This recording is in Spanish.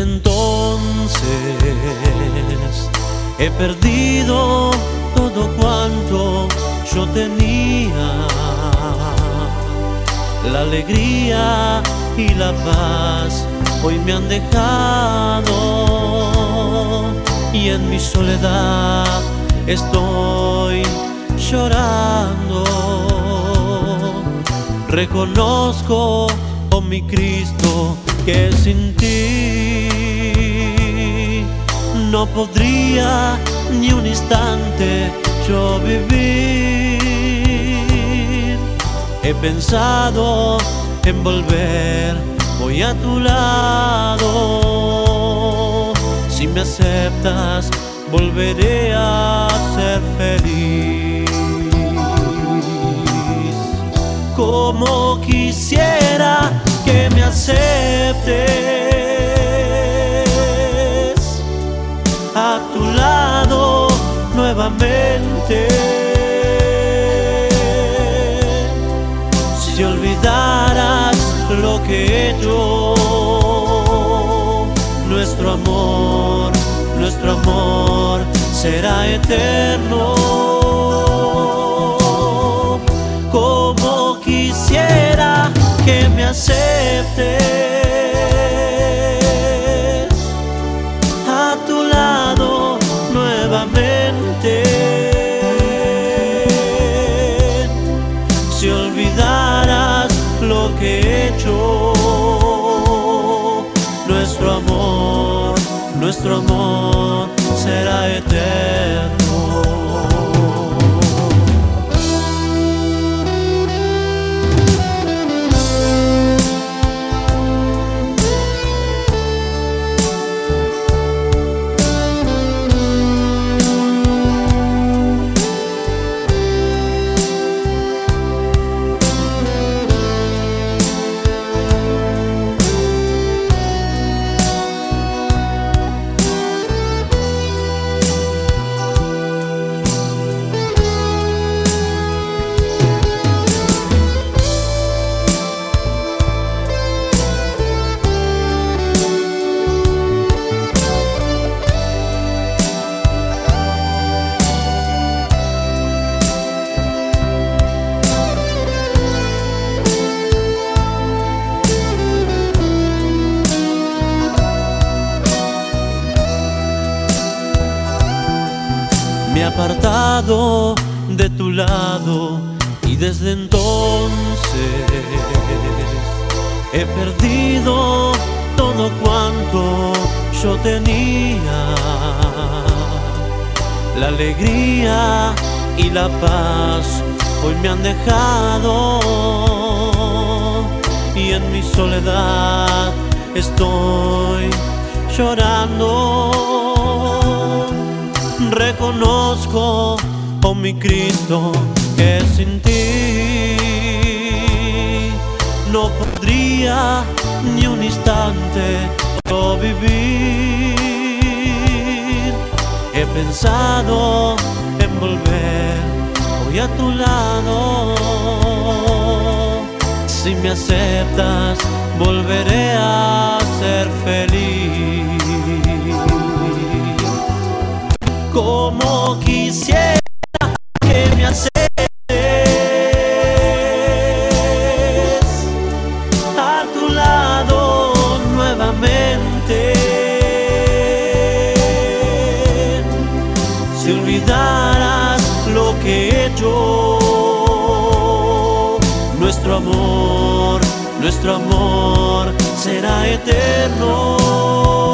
entonces he perdido todo cuanto yo tenía. La alegría y la paz hoy me han dejado, y en mi soledad estoy llorando. Reconozco, oh mi Cristo, que sin ti no podría ni un instante yo vivir. He pensado en volver hoy a tu lado. Si me aceptas, volveré a ser feliz. Como quisiera que me aceptes a tu lado nuevamente. Si olvidaras lo que he hecho, nuestro amor será eterno. Como quisiera que me aceptes a tu lado nuevamente. Si olvidaras lo que he hecho, nuestro amor será eterno. Me he apartado de tu lado y desde entonces he perdido todo cuanto yo tenía. La alegría y la paz hoy me han dejado, y en mi soledad estoy llorando. Reconozco, oh mi Cristo, que sin ti no podría ni un instante yo vivir. He pensado en volver hoy a tu lado. Si me aceptas, volveré a ser feliz. Como quisiera que me aceptes a tu lado nuevamente. Si olvidaras lo que he hecho, nuestro amor será eterno.